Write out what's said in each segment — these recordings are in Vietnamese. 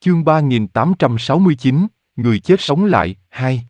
Chương 3869, Người chết sống lại, 2.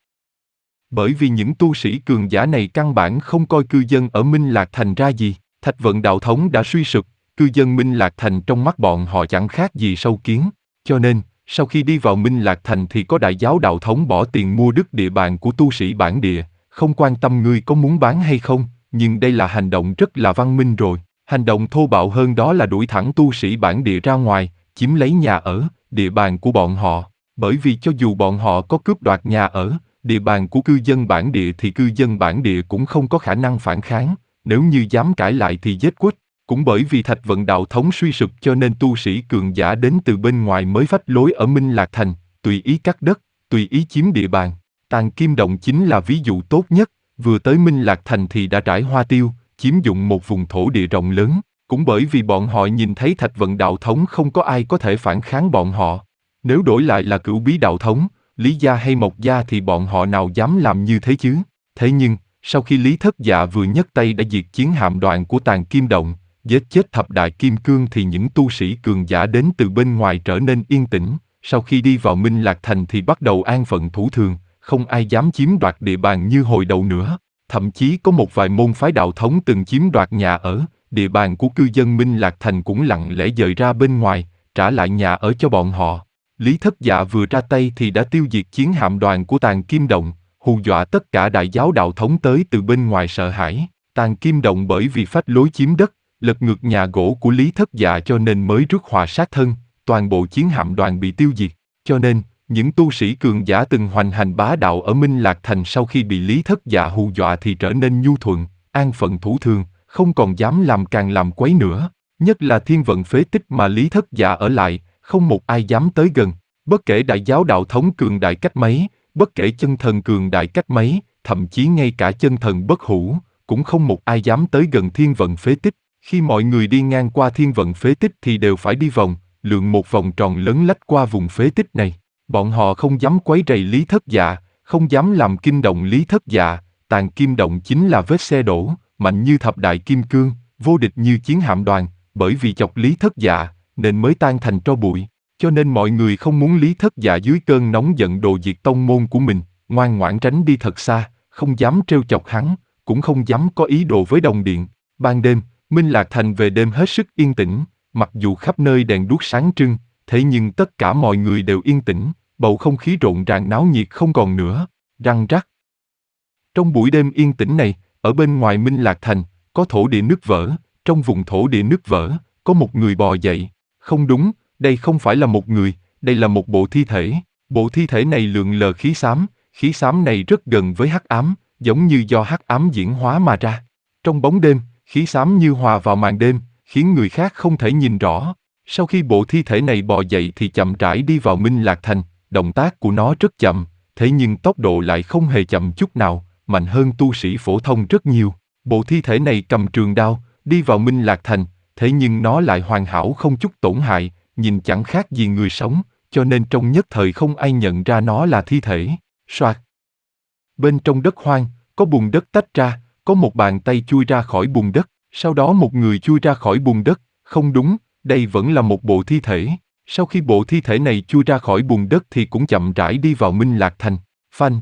Bởi vì những tu sĩ cường giả này căn bản không coi cư dân ở Minh Lạc Thành ra gì, Thạch Vận đạo thống đã suy sụp, cư dân Minh Lạc Thành trong mắt bọn họ chẳng khác gì sâu kiến, cho nên, sau khi đi vào Minh Lạc Thành thì có đại giáo đạo thống bỏ tiền mua đất địa bàn của tu sĩ bản địa, không quan tâm ngươi có muốn bán hay không, nhưng đây là hành động rất là văn minh rồi, hành động thô bạo hơn đó là đuổi thẳng tu sĩ bản địa ra ngoài, chiếm lấy nhà ở, địa bàn của bọn họ, bởi vì cho dù bọn họ có cướp đoạt nhà ở, địa bàn của cư dân bản địa thì cư dân bản địa cũng không có khả năng phản kháng, nếu như dám cãi lại thì giết quách. Cũng bởi vì Thạch Vận đạo thống suy sụp cho nên tu sĩ cường giả đến từ bên ngoài mới phách lối ở Minh Lạc Thành, tùy ý cắt đất, tùy ý chiếm địa bàn. Tàng Kim Động chính là ví dụ tốt nhất, vừa tới Minh Lạc Thành thì đã trải hoa tiêu, chiếm dụng một vùng thổ địa rộng lớn. Cũng bởi vì bọn họ nhìn thấy Thạch Vận đạo thống không có ai có thể phản kháng bọn họ. Nếu đổi lại là Cửu Bí đạo thống, Lý gia hay Mộc gia thì bọn họ nào dám làm như thế chứ? Thế nhưng, sau khi Lý Thất Dạ vừa nhấc tay đã diệt chiến hạm đoàn của Tàng Kim Động, giết chết thập đại kim cương thì những tu sĩ cường giả đến từ bên ngoài trở nên yên tĩnh, sau khi đi vào Minh Lạc Thành thì bắt đầu an phận thủ thường, không ai dám chiếm đoạt địa bàn như hồi đầu nữa. Thậm chí có một vài môn phái đạo thống từng chiếm đoạt nhà ở, địa bàn của cư dân Minh Lạc Thành cũng lặng lẽ dời ra bên ngoài, trả lại nhà ở cho bọn họ. Lý Thất Dạ vừa ra tay thì đã tiêu diệt chiến hạm đoàn của Tàng Kim Động, hù dọa tất cả đại giáo đạo thống tới từ bên ngoài sợ hãi. Tàng Kim Động bởi vì phách lối chiếm đất, lật ngược nhà gỗ của Lý Thất Dạ cho nên mới rước họa sát thân, toàn bộ chiến hạm đoàn bị tiêu diệt. Cho nên, những tu sĩ cường giả từng hoành hành bá đạo ở Minh Lạc Thành sau khi bị Lý Thất Dạ hù dọa thì trở nên nhu thuận, an phận thủ thường, không còn dám làm càng làm quấy nữa. Nhất là thiên vận phế tích mà Lý Thất Dạ ở lại, không một ai dám tới gần. Bất kể đại giáo đạo thống cường đại cách mấy, bất kể chân thần cường đại cách mấy, thậm chí ngay cả chân thần bất hủ, cũng không một ai dám tới gần thiên vận phế tích. Khi mọi người đi ngang qua thiên vận phế tích thì đều phải đi vòng, lượn một vòng tròn lấn lách qua vùng phế tích này. Bọn họ không dám quấy rầy Lý Thất Dạ, không dám làm kinh động Lý Thất Dạ. Tàng Kim Động chính là vết xe đổ, mạnh như thập đại kim cương, vô địch như chiến hạm đoàn, bởi vì chọc Lý Thất Dạ, nên mới tan thành tro bụi. Cho nên mọi người không muốn Lý Thất Dạ dưới cơn nóng giận đồ diệt tông môn của mình, ngoan ngoãn tránh đi thật xa, không dám trêu chọc hắn, cũng không dám có ý đồ với đồng điện. Ban đêm, Minh Lạc Thành về đêm hết sức yên tĩnh, mặc dù khắp nơi đèn đuốc sáng trưng, thế nhưng tất cả mọi người đều yên tĩnh, bầu không khí rộn ràng náo nhiệt không còn nữa, răng rắc. Trong buổi đêm yên tĩnh này, ở bên ngoài Minh Lạc Thành, có thổ địa nứt vỡ, trong vùng thổ địa nứt vỡ, có một người bò dậy. Không đúng, đây không phải là một người, đây là một bộ thi thể. Bộ thi thể này lượn lờ khí xám này rất gần với hắc ám, giống như do hắc ám diễn hóa mà ra. Trong bóng đêm, khí xám như hòa vào màn đêm, khiến người khác không thể nhìn rõ. Sau khi bộ thi thể này bò dậy thì chậm rãi đi vào Minh Lạc Thành, động tác của nó rất chậm, thế nhưng tốc độ lại không hề chậm chút nào, mạnh hơn tu sĩ phổ thông rất nhiều. Bộ thi thể này cầm trường đao, đi vào Minh Lạc Thành, thế nhưng nó lại hoàn hảo không chút tổn hại, nhìn chẳng khác gì người sống, cho nên trong nhất thời không ai nhận ra nó là thi thể. Soạt. Bên trong đất hoang, có bùn đất tách ra, có một bàn tay chui ra khỏi bùn đất, sau đó một người chui ra khỏi bùn đất, không đúng, đây vẫn là một bộ thi thể. Sau khi bộ thi thể này chui ra khỏi bùn đất thì cũng chậm rãi đi vào Minh Lạc Thành. Phanh.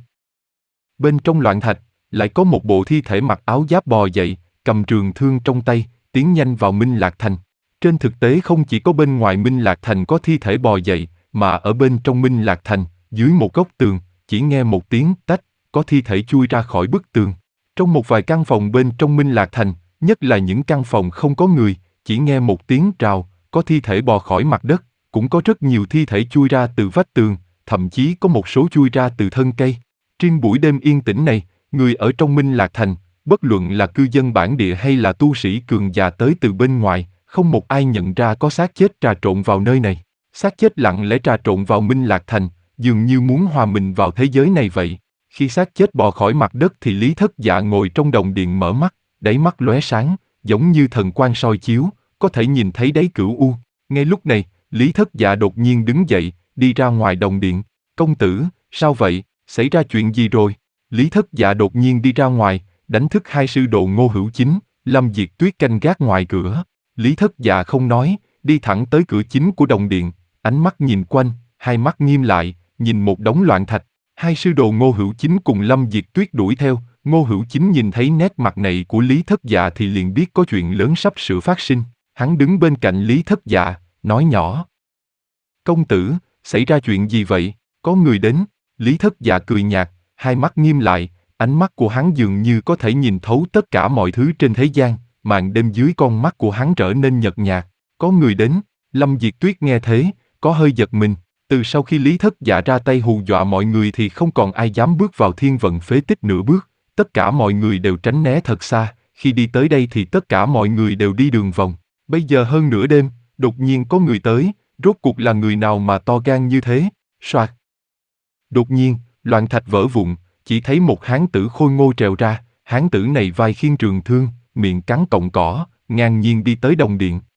Bên trong loạn thạch, lại có một bộ thi thể mặc áo giáp bò dậy, cầm trường thương trong tay, tiến nhanh vào Minh Lạc Thành. Trên thực tế không chỉ có bên ngoài Minh Lạc Thành có thi thể bò dậy, mà ở bên trong Minh Lạc Thành, dưới một góc tường, chỉ nghe một tiếng tách, có thi thể chui ra khỏi bức tường. Trong một vài căn phòng bên trong Minh Lạc Thành, nhất là những căn phòng không có người, chỉ nghe một tiếng rào, có thi thể bò khỏi mặt đất, cũng có rất nhiều thi thể chui ra từ vách tường, thậm chí có một số chui ra từ thân cây. Trên buổi đêm yên tĩnh này, người ở trong Minh Lạc Thành, bất luận là cư dân bản địa hay là tu sĩ cường già tới từ bên ngoài, không một ai nhận ra có xác chết trà trộn vào nơi này. Xác chết lặng lẽ trà trộn vào Minh Lạc Thành, dường như muốn hòa mình vào thế giới này vậy. Khi xác chết bò khỏi mặt đất thì Lý Thất Dạ ngồi trong đồng điện mở mắt, đáy mắt lóe sáng, giống như thần quang soi chiếu, có thể nhìn thấy đáy cửu u. Ngay lúc này, Lý Thất Dạ đột nhiên đứng dậy, đi ra ngoài đồng điện. Công tử, sao vậy, xảy ra chuyện gì rồi? Lý Thất Dạ đột nhiên đi ra ngoài, đánh thức hai sư đồ Ngô Hữu Chính, Lâm Diệt Tuyết canh gác ngoài cửa. Lý Thất Dạ không nói, đi thẳng tới cửa chính của đồng điện, ánh mắt nhìn quanh, hai mắt nghiêm lại, nhìn một đống loạn thạch. Hai sư đồ Ngô Hữu Chính cùng Lâm Diệt Tuyết đuổi theo, Ngô Hữu Chính nhìn thấy nét mặt này của Lý Thất Dạ thì liền biết có chuyện lớn sắp sửa phát sinh. Hắn đứng bên cạnh Lý Thất Dạ, nói nhỏ. Công tử, xảy ra chuyện gì vậy? Có người đến. Lý Thất Dạ cười nhạt, hai mắt nghiêm lại, ánh mắt của hắn dường như có thể nhìn thấu tất cả mọi thứ trên thế gian, màn đêm dưới con mắt của hắn trở nên nhợt nhạt. Có người đến. Lâm Diệt Tuyết nghe thế, có hơi giật mình. Từ sau khi Lý Thất Dạ ra tay hù dọa mọi người thì không còn ai dám bước vào thiên vận phế tích nửa bước. Tất cả mọi người đều tránh né thật xa, khi đi tới đây thì tất cả mọi người đều đi đường vòng. Bây giờ hơn nửa đêm, đột nhiên có người tới, rốt cuộc là người nào mà to gan như thế? Soạt. Đột nhiên, loạn thạch vỡ vụn, chỉ thấy một hán tử khôi ngô trèo ra, hán tử này vai khiêng trường thương, miệng cắn cọng cỏ, ngang nhiên đi tới đồng điện.